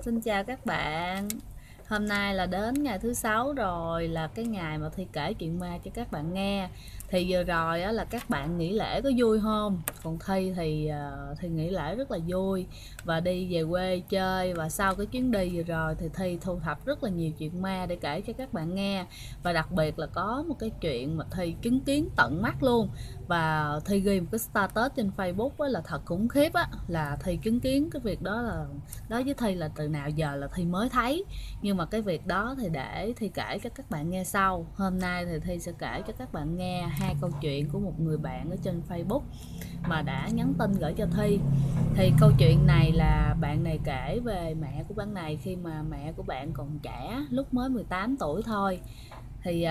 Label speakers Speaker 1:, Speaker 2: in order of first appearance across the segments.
Speaker 1: Xin chào các bạn. Hôm nay là đến ngày thứ sáu rồi, là cái ngày mà Thi kể chuyện ma cho các bạn nghe. Thì vừa rồi á, là các bạn nghỉ lễ có vui không? Còn Thi thì Thi nghỉ lễ rất là vui và đi về quê chơi. Và sau cái chuyến đi vừa rồi thì Thi thu thập rất là nhiều chuyện ma để kể cho các bạn nghe. Và đặc biệt là có một cái chuyện mà Thi chứng kiến tận mắt luôn. Và Thi ghi một cái status trên Facebook á, là thật khủng khiếp á, là Thi chứng kiến cái việc đó. Là đối với Thi là từ nào giờ là Thi mới thấy, nhưng mà cái việc đó thì để Thi kể cho các bạn nghe sau. Hôm nay thì Thi sẽ kể cho các bạn nghe hai câu chuyện của một người bạn ở trên Facebook mà đã nhắn tin gửi cho Thi. Thì câu chuyện này là bạn này kể về mẹ của bạn này khi mà mẹ của bạn còn trẻ, lúc mới 18 tuổi thôi. Thì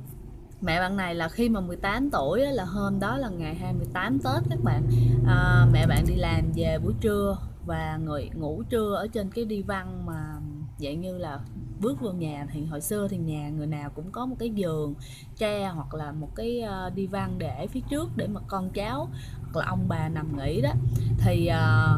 Speaker 1: mẹ bạn này là khi mà 18 tuổi là hôm đó là ngày 28 Tết các bạn. Mẹ bạn đi làm về buổi trưa và ngủ trưa ở trên cái đi văn mà dạng như là bước vô nhà. Thì hồi xưa thì nhà người nào cũng có một cái giường tre hoặc là một cái đi văn để phía trước để mà con cháu hoặc là ông bà nằm nghỉ đó. Thì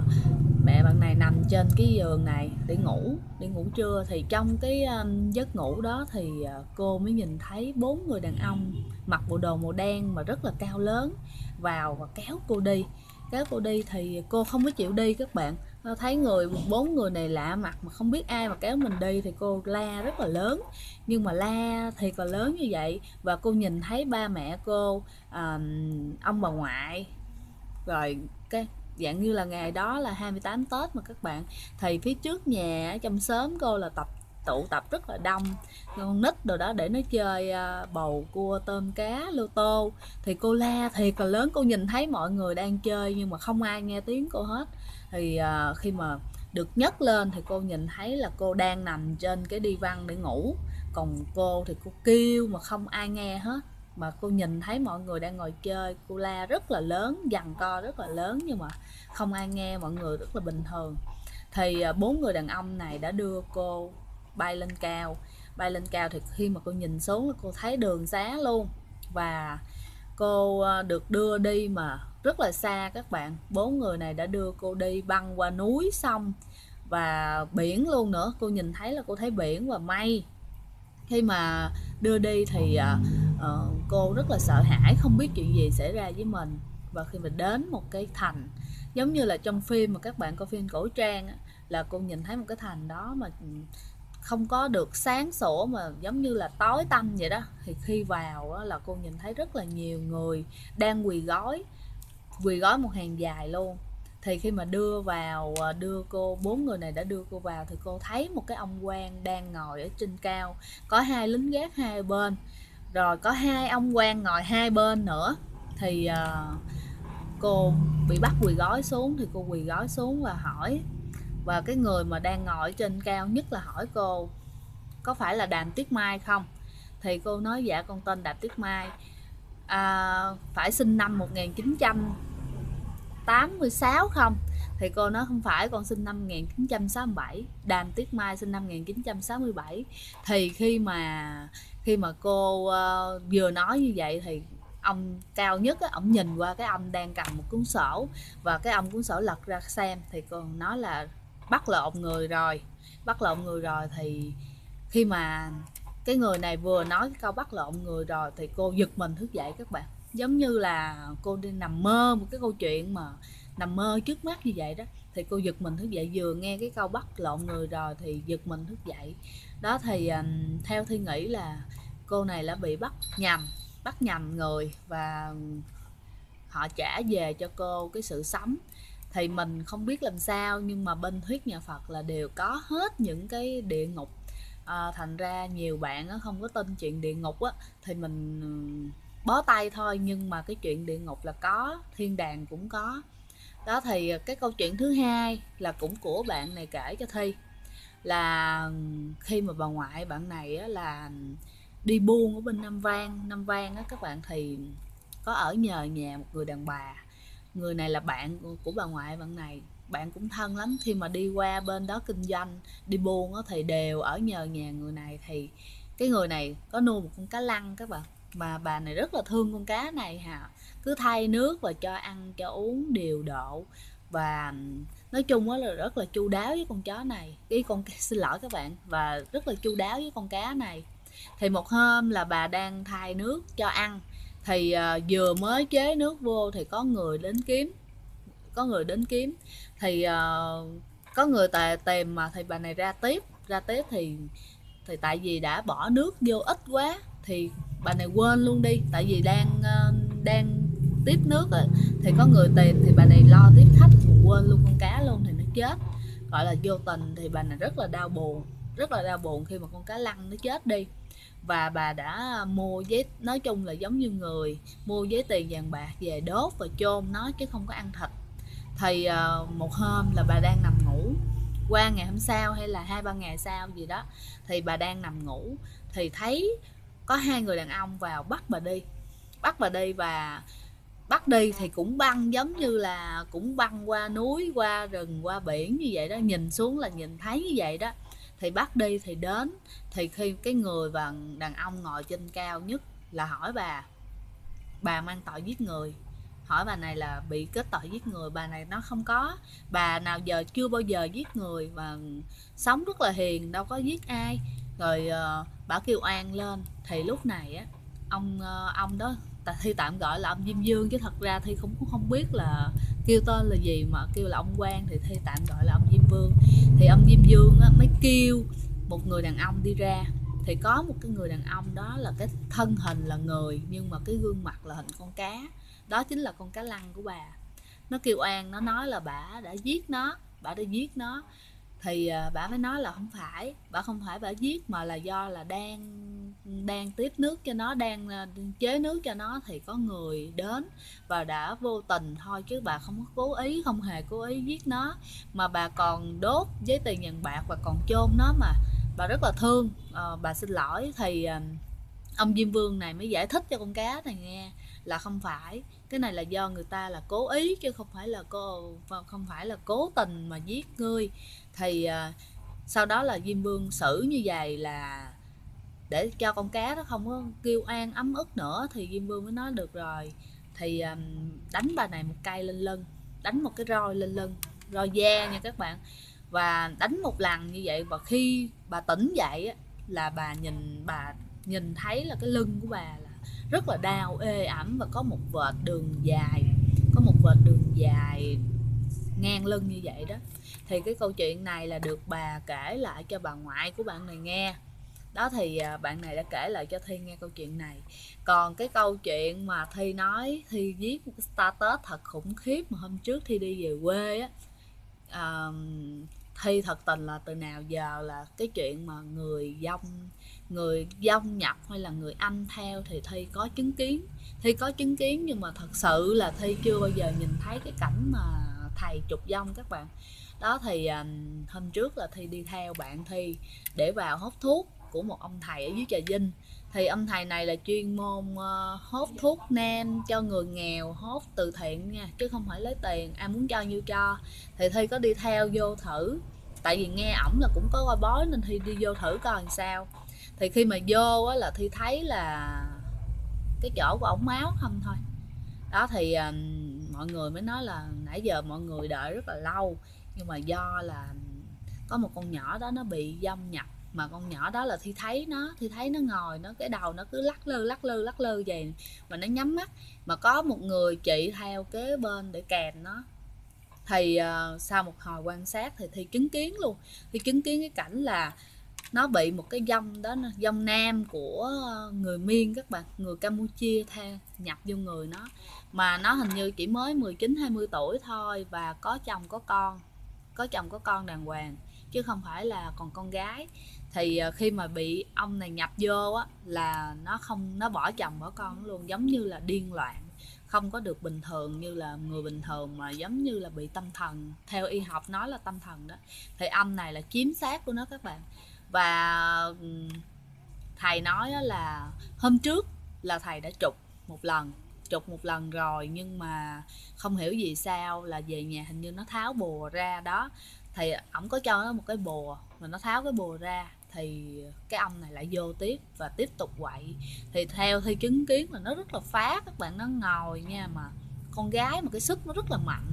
Speaker 1: mẹ bạn này nằm trên cái giường này để ngủ trưa. Thì trong cái giấc ngủ đó thì cô mới nhìn thấy bốn người đàn ông mặc bộ đồ màu đen mà rất là cao lớn vào và kéo cô đi. Thì cô không có chịu đi các bạn. Thấy bốn người này lạ mặt mà không biết ai mà kéo mình đi thì cô la rất là lớn. Nhưng mà la thì còn lớn như vậy và cô nhìn thấy ba mẹ cô, ông bà ngoại, rồi cái dạng như là ngày đó là 28 Tết mà các bạn. Thì phía trước nhà trong xóm cô là tụ tập rất là đông con nít đồ đó để nó chơi bầu cua tôm cá lô tô. Thì cô la thiệt là lớn, cô nhìn thấy mọi người đang chơi nhưng mà không ai nghe tiếng cô hết. Thì khi mà được nhấc lên thì cô nhìn thấy là cô đang nằm trên cái đi văn để ngủ, còn cô thì cô kêu mà không ai nghe hết. Mà cô nhìn thấy mọi người đang ngồi chơi, cô la rất là lớn, giằng co rất là lớn nhưng mà không ai nghe, mọi người rất là bình thường. Thì bốn người đàn ông này đã đưa cô bay lên cao. Thì khi mà cô nhìn xuống cô thấy đường xá luôn. Và cô được đưa đi mà rất là xa các bạn. Bốn người này đã đưa cô đi băng qua núi sông và biển luôn nữa. Cô nhìn thấy là cô thấy biển và mây. Khi mà đưa đi thì cô rất là sợ hãi, không biết chuyện gì xảy ra với mình. Và khi mình đến một cái thành giống như là trong phim mà các bạn coi phim cổ trang á, là cô nhìn thấy một cái thành đó mà không có được sáng sủa mà giống như là tối tăm vậy đó. Thì khi vào á, là cô nhìn thấy rất là nhiều người đang quỳ gói một hàng dài luôn. Thì khi mà bốn người này đã đưa cô vào thì cô thấy một cái ông quan đang ngồi ở trên cao, có hai lính gác hai bên, rồi có hai ông quan ngồi hai bên nữa. Thì cô bị bắt quỳ gói xuống, thì cô quỳ gói xuống và hỏi. Và cái người mà đang ngồi ở trên cao nhất là hỏi cô có phải là Đàm Tuyết Mai không. Thì cô nói dạ con tên Đàm Tuyết Mai, phải sinh năm 1986 không. Thì cô nói không phải, con sinh năm 1967, Đàm Tuyết Mai sinh năm 1967. Thì khi mà cô vừa nói như vậy thì ông cao nhất á, ổng nhìn qua cái ông đang cầm một cuốn sổ, và cái ông cuốn sổ lật ra xem. Thì cô nói là bắt lộn người rồi. Thì khi mà cái người này vừa nói cái câu bắt lộn người rồi thì cô giật mình thức dậy các bạn, giống như là cô đi nằm mơ một cái câu chuyện mà nằm mơ trước mắt như vậy đó. Thì cô giật mình thức dậy, vừa nghe cái câu bắt lộn người rồi thì giật mình thức dậy đó. Thì theo Thi nghĩ là cô này đã bị bắt nhầm người và họ trả về cho cô cái sự sống. Thì mình không biết làm sao, nhưng mà bên thuyết nhà Phật là đều có hết những cái địa ngục. Thành ra nhiều bạn không có tin chuyện địa ngục á, thì mình bó tay thôi. Nhưng mà cái chuyện địa ngục là có, thiên đàng cũng có đó. Thì cái câu chuyện thứ hai là cũng của bạn này kể cho Thi, là khi mà bà ngoại bạn này á, là đi buôn ở bên Nam Vang á các bạn. Thì có ở nhờ nhà một người đàn bà. Người này là bạn của bà ngoại bạn này, bạn cũng thân lắm. Khi mà đi qua bên đó kinh doanh đi buôn á, thì đều ở nhờ nhà người này. Thì cái người này có nuôi một con cá lăng các bạn, mà bà này rất là thương con cá này, cứ thay nước và cho ăn cho uống điều độ. Và nói chung á là rất là chu đáo với con chó này, xin lỗi các bạn, và rất là chu đáo với con cá này. Thì một hôm là bà đang thay nước cho ăn, thì vừa mới chế nước vô thì có người đến kiếm, thì có người tìm mà, thì bà này ra tiếp thì tại vì đã bỏ nước vô ít quá thì bà này quên luôn đi, tại vì đang tiếp nước á, thì có người tìm thì bà này lo tiếp khách, quên luôn con cá luôn thì nó chết. Gọi là vô tình, thì bà này rất là đau buồn khi mà con cá lăng nó chết đi. Và bà đã mua giấy, nói chung là giống như người mua giấy tiền vàng bạc về đốt và chôn nó chứ không có ăn thịt. Thì một hôm là bà đang nằm ngủ, qua ngày hôm sau hay là 2-3 ngày sau gì đó, thì bà đang nằm ngủ thì thấy có 2 người đàn ông vào bắt bà đi. Và bắt đi thì cũng băng, giống như là cũng băng qua núi, qua rừng, qua biển như vậy đó, nhìn xuống là nhìn thấy như vậy đó. Thì bắt đi thì đến, thì khi cái người và đàn ông ngồi trên cao nhất là hỏi bà mang tội giết người, hỏi bà này là bị kết tội giết người. Bà này nó không có, bà nào giờ chưa bao giờ giết người và sống rất là hiền, đâu có giết ai. Rồi bà kêu oan lên. Thì lúc này á, ông đó Thi tạm gọi là ông Diêm Dương, chứ thật ra Thi cũng không biết là kêu tên là gì, mà kêu là ông Quang thì Thi tạm gọi là ông Diêm Vương. Thì ông Diêm Dương á, mới kêu một người đàn ông đi ra. Thì có một cái người đàn ông đó là cái thân hình là người, nhưng mà cái gương mặt là hình con cá, đó chính là con cá lăng của bà. Nó kêu oan, nó nói là bà đã giết nó. Thì bà mới nói là không phải bà giết, mà là do là đang tiếp nước cho nó, đang chế nước cho nó, thì có người đến và đã vô tình thôi, chứ bà không hề cố ý giết nó, mà bà còn đốt giấy tiền vàng bạc và còn chôn nó, mà bà rất là thương. Bà xin lỗi. Thì ông Diêm Vương này mới giải thích cho con cá này nghe là không phải, cái này là do người ta là cố ý, chứ không phải là cố tình mà giết ngươi. Thì sau đó là Diêm Vương xử như vậy là để cho con cá nó không có kêu oan ấm ức nữa. Thì Diêm Vương mới nói được rồi, thì đánh bà này một cây lên lưng, đánh một cái roi lên lưng, roi da nha các bạn. Và đánh một lần như vậy, và khi bà tỉnh dậy á, là bà nhìn thấy là cái lưng của bà là rất là đau ê ẩm, và có một vệt đường dài ngang lưng như vậy đó. Thì cái câu chuyện này là được bà kể lại cho bà ngoại của bạn này nghe đó. Thì bạn này đã kể lại cho Thi nghe câu chuyện này. Còn cái câu chuyện mà Thi nói Thi viết một cái status thật khủng khiếp mà hôm trước Thi đi về quê á, Thi thật tình là từ nào giờ là cái chuyện mà người dông nhập hay là người Anh theo thì Thi có chứng kiến, nhưng mà thật sự là Thi chưa bao giờ nhìn thấy cái cảnh mà thầy trục dông các bạn đó. Thì hôm trước là Thi đi theo bạn Thi để vào hốt thuốc của một ông thầy ở dưới Trà Vinh. Thì ông thầy này là chuyên môn hốt thuốc nam cho người nghèo, hốt từ thiện nha, chứ không phải lấy tiền, ai muốn cho như cho. Thì Thi có đi theo vô thử, tại vì nghe ổng là cũng có coi bói nên Thi đi vô thử coi làm sao. Thì khi mà vô á, là Thi thấy là cái chỗ của ổng máu không thôi đó. Thì mọi người mới nói là nãy giờ mọi người đợi rất là lâu, nhưng mà do là có một con nhỏ đó nó bị dông nhập, mà con nhỏ đó là Thi thấy nó ngồi, nó cái đầu nó cứ lắc lư vậy mà nó nhắm mắt, mà có một người chị theo kế bên để kèm nó. Thì sau một hồi quan sát thì Thi chứng kiến cái cảnh là nó bị một cái dông đó, dông nam của người Miên các bạn, người Campuchia nhập vô người nó, mà nó hình như chỉ mới 19-20 tuổi thôi, và có chồng có con đàng hoàng, chứ không phải là còn con gái. Thì khi mà bị ông này nhập vô á, là nó bỏ chồng bỏ con luôn, giống như là điên loạn, không có được bình thường như là người bình thường, mà giống như là bị tâm thần, theo y học nói là tâm thần đó. Thì âm này là chiếm xác của nó các bạn. Và thầy nói là hôm trước là thầy đã trục một lần rồi, nhưng mà không hiểu vì sao là về nhà hình như nó tháo bùa ra đó. Thì ổng có cho nó một cái bùa, mà nó tháo cái bùa ra thì cái ông này lại vô tiếp và tiếp tục quậy. Thì theo Thi chứng kiến là nó rất là phá các bạn, nó ngồi nha, mà con gái mà cái sức nó rất là mạnh,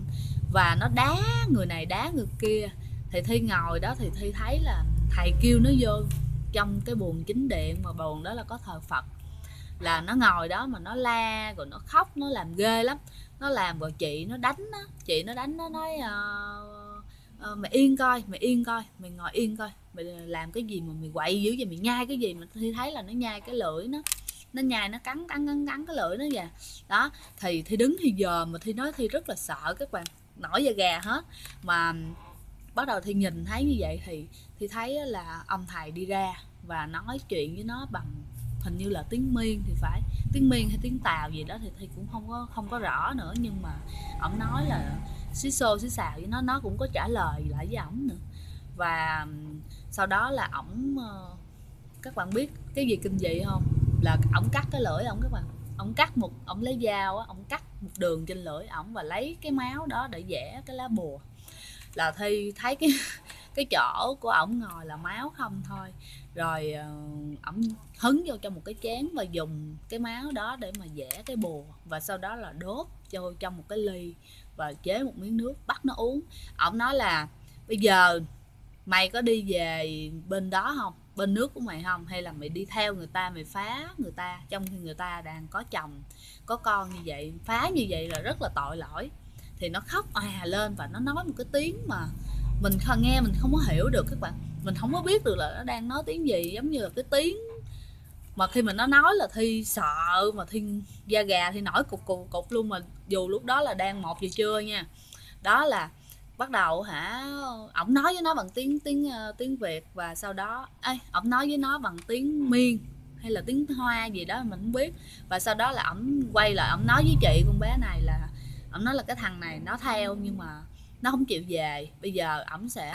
Speaker 1: và nó đá người này đá người kia. Thì Thi ngồi đó thì Thi thấy là thầy kêu nó vô trong cái buồng chính điện, mà buồng đó là có thờ Phật, là nó ngồi đó mà nó la rồi nó khóc, nó làm ghê lắm. Nó làm rồi chị nó đánh nó, chị nó đánh nó nói mày yên coi, mày yên coi, mày ngồi yên coi, mày làm cái gì mà mày quậy dữ vậy, mày nhai cái gì. Mà Thi thấy là nó nhai cái lưỡi, nó nhai, nó cắn cái lưỡi nó vậy đó. Thì đứng thì giờ mà Thi nói Thi rất là sợ các bạn, nổi da gà hết. Mà bắt đầu Thi nhìn thấy như vậy thì Thi thấy là ông thầy đi ra và nói chuyện với nó bằng hình như là tiếng Miên thì phải, tiếng Miên hay tiếng Tàu gì đó thì Thi cũng không có rõ nữa. Nhưng mà ổng nói là xí xô xí xào với nó cũng có trả lời lại với ổng nữa. Và sau đó là ổng, các bạn biết cái gì kinh dị không? Là ổng cắt cái lưỡi ổng các bạn. Ổng lấy dao á, ổng cắt một đường trên lưỡi ổng và lấy cái máu đó để vẽ cái lá bùa. Là Thi thấy cái chỗ của ổng ngồi là máu không thôi. Rồi ổng hứng vô trong một cái chén và dùng cái máu đó để mà vẽ cái bùa, và sau đó là đốt vô trong một cái ly và chế một miếng nước bắt nó uống. Ổng nói là bây giờ mày có đi về bên đó không, bên nước của mày không, hay là mày đi theo người ta, mày phá người ta trong khi người ta đang có chồng có con như vậy, phá như vậy là rất là tội lỗi. Thì nó khóc lên và nó nói một cái tiếng mà mình nghe mình không có hiểu được các bạn, mình không có biết được là nó đang nói tiếng gì, giống như là cái tiếng mà khi mà nó nói là Thi sợ, mà Thi da gà Thi nổi cục luôn. Mà dù lúc đó là đang 1 giờ trưa nha. Đó là bắt đầu ổng nói với nó bằng tiếng Việt, và sau đó ổng nói với nó bằng tiếng Miên hay là tiếng Hoa gì đó mình không biết. Và sau đó là ổng quay lại ổng nói với chị con bé này là ổng nói là cái thằng này nó theo nhưng mà nó không chịu về, bây giờ ổng sẽ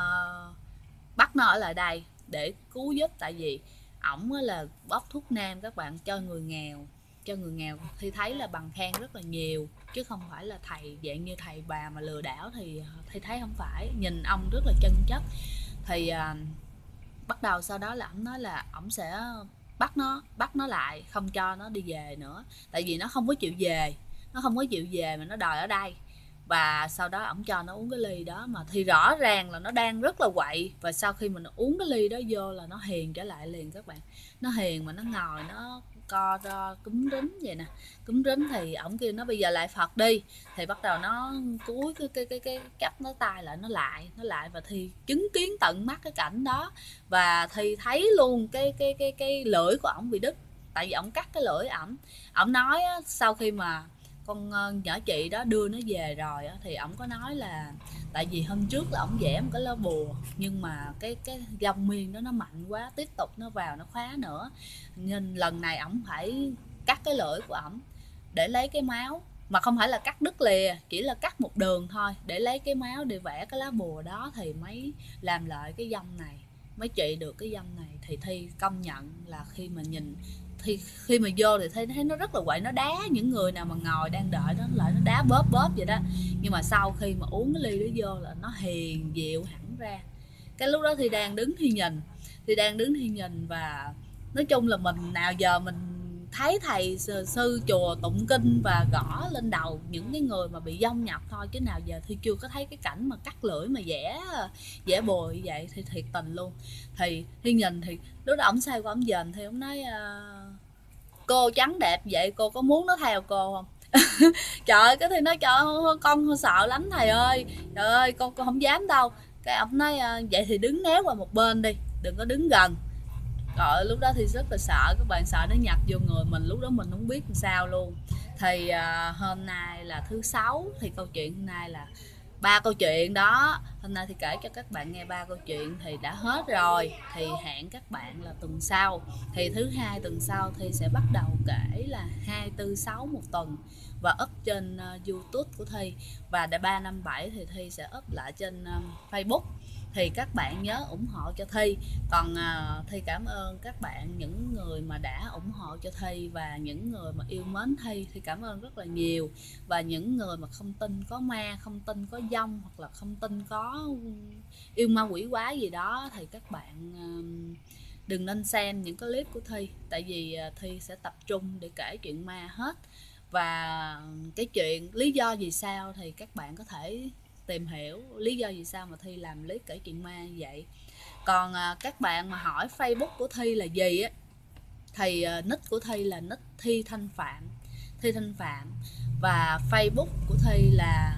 Speaker 1: bắt nó ở lại đây để cứu giúp. Tại vì ổng là bóc thuốc nam các bạn, cho người nghèo, thì thấy là bằng khen rất là nhiều, chứ không phải là thầy dạng như thầy bà mà lừa đảo. Thì thấy không phải, nhìn ông rất là chân chất. Thì bắt đầu sau đó là ổng nói là ổng sẽ bắt nó lại, không cho nó đi về nữa, tại vì nó không có chịu về mà nó đòi ở đây. Và sau đó ổng cho nó uống cái ly đó, mà thì rõ ràng là nó đang rất là quậy. Và sau khi mình uống cái ly đó vô là nó hiền trở lại liền các bạn. Nó hiền mà nó ngồi nó co ro cúm rúm vậy nè, cúm rúm. Thì ổng kêu nó bây giờ lại Phật đi. Thì bắt đầu nó cúi cái cắp nó tay lại, nó lại và thì chứng kiến tận mắt cái cảnh đó. Và thì thấy luôn cái lưỡi của ổng bị đứt, tại vì ổng cắt cái lưỡi ổng nói sau khi mà con nhỏ chị đó đưa nó về rồi thì ổng có nói là tại vì hôm trước là ổng vẽ một cái lá bùa, nhưng mà cái dòng miên đó nó mạnh quá, tiếp tục nó vào nó khóa nữa, nên lần này ổng phải cắt cái lưỡi của ổng để lấy cái máu, mà không phải là cắt đứt lìa, chỉ là cắt một đường thôi để lấy cái máu để vẽ cái lá bùa đó thì mới làm lại cái dông này, mới trị được cái dông này. Thì Thi công nhận là khi mà nhìn thì khi mà vô thì thấy nó rất là quậy, nó đá những người nào mà ngồi đang đợi nó lại, nó đá bóp vậy đó. Nhưng mà sau khi mà uống cái ly đó vô là nó hiền dịu hẳn ra. Cái lúc đó thì đang đứng thì nhìn và nói chung là mình nào giờ mình thấy thầy sư chùa tụng kinh và gõ lên đầu những cái người mà bị vong nhập thôi, chứ nào giờ thì chưa có thấy cái cảnh mà cắt lưỡi mà vẽ bùa như vậy. Thì thiệt tình luôn. Thì nhìn thì lúc đó ổng say qua ổng dền thì ổng nói cô trắng đẹp vậy cô có muốn nó theo cô không? Trời ơi, cái thì nói trời ơi, con sợ lắm thầy ơi, trời ơi con không dám đâu. Cái ông nói vậy thì đứng néo qua một bên đi, đừng có đứng gần. Trời, lúc đó thì rất là sợ các bạn, sợ nó nhập vô người mình, lúc đó mình không biết làm sao luôn. Thì hôm nay là thứ Sáu, thì câu chuyện hôm nay là 3 câu chuyện đó. Hôm nay thì kể cho các bạn nghe 3 câu chuyện thì đã hết rồi. Thì hẹn các bạn là tuần sau. Thì thứ Hai tuần sau thì sẽ bắt đầu kể là 2, 4, 6 một tuần và up trên YouTube của Thi. Và 3, 5, 7 thì Thi sẽ up lại trên Facebook. Thì các bạn nhớ ủng hộ cho Thi. Còn Thi cảm ơn các bạn, những người mà đã ủng hộ cho Thi và những người mà yêu mến Thi thì cảm ơn rất là nhiều. Và những người mà không tin có ma, không tin có dông, hoặc là không tin có yêu ma quỷ quái gì đó thì các bạn đừng nên xem những cái clip của Thi. Tại vì Thi sẽ tập trung để kể chuyện ma hết. Và cái chuyện lý do vì sao thì các bạn có thể tìm hiểu lý do vì sao mà Thi làm clip kể chuyện ma như vậy. Còn các bạn mà hỏi Facebook của Thi là gì á, thì nick của Thi là nick Thi Thanh Phạm, Thi Thanh Phạm. Và Facebook của Thi là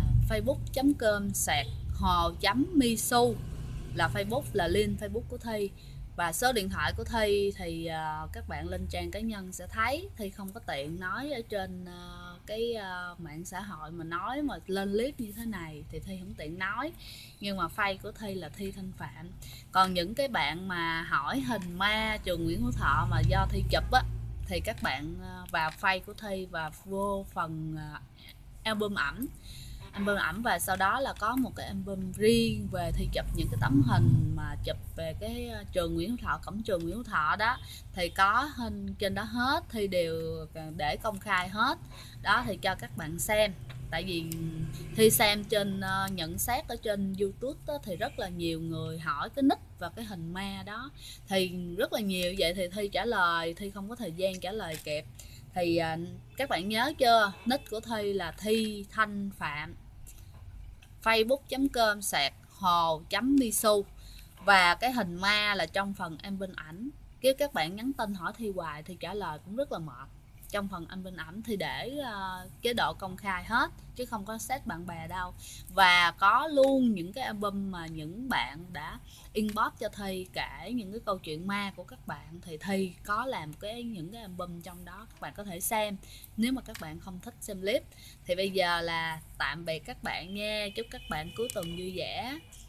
Speaker 1: facebook.com/hồ.misu, là Facebook, là link Facebook của Thi. Và số điện thoại của Thi thì các bạn lên trang cá nhân sẽ thấy. Thi không có tiện nói ở trên cái mạng xã hội mà nói mà lên clip như thế này thì Thi không tiện nói, nhưng mà face của Thi là Thi Thanh Phạm. Còn những cái bạn mà hỏi hình ma trường Nguyễn Hữu Thọ mà do Thi chụp á, thì các bạn vào face của Thi và vô phần album ảnh, và sau đó là có một cái album riêng về Thi chụp những cái tấm hình mà chụp về cái trường Nguyễn Hữu Thọ, cổng trường Nguyễn Hữu Thọ đó, thì có hình trên đó hết, Thi đều để công khai hết đó, thì cho các bạn xem. Tại vì Thi xem trên nhận xét ở trên YouTube đó, thì rất là nhiều người hỏi cái nick và cái hình ma đó, thì rất là nhiều. Vậy thì Thi trả lời, Thi không có thời gian trả lời kịp. Thì các bạn nhớ chưa, nick của Thi là Thi Thanh Phạm, facebook.com/hồ.misu, và cái hình ma là trong phần album ảnh. Nếu các bạn nhắn tin hỏi Thi hoài thì trả lời cũng rất là mệt. Trong phần album ảnh thì để chế độ công khai hết chứ không có set bạn bè đâu. Và có luôn những cái album mà những bạn đã inbox cho Thi kể những cái câu chuyện ma của các bạn, thì Thi có làm những cái album trong đó, các bạn có thể xem nếu mà các bạn không thích xem clip. Thì bây giờ là tạm biệt các bạn nha, chúc các bạn cuối tuần vui vẻ.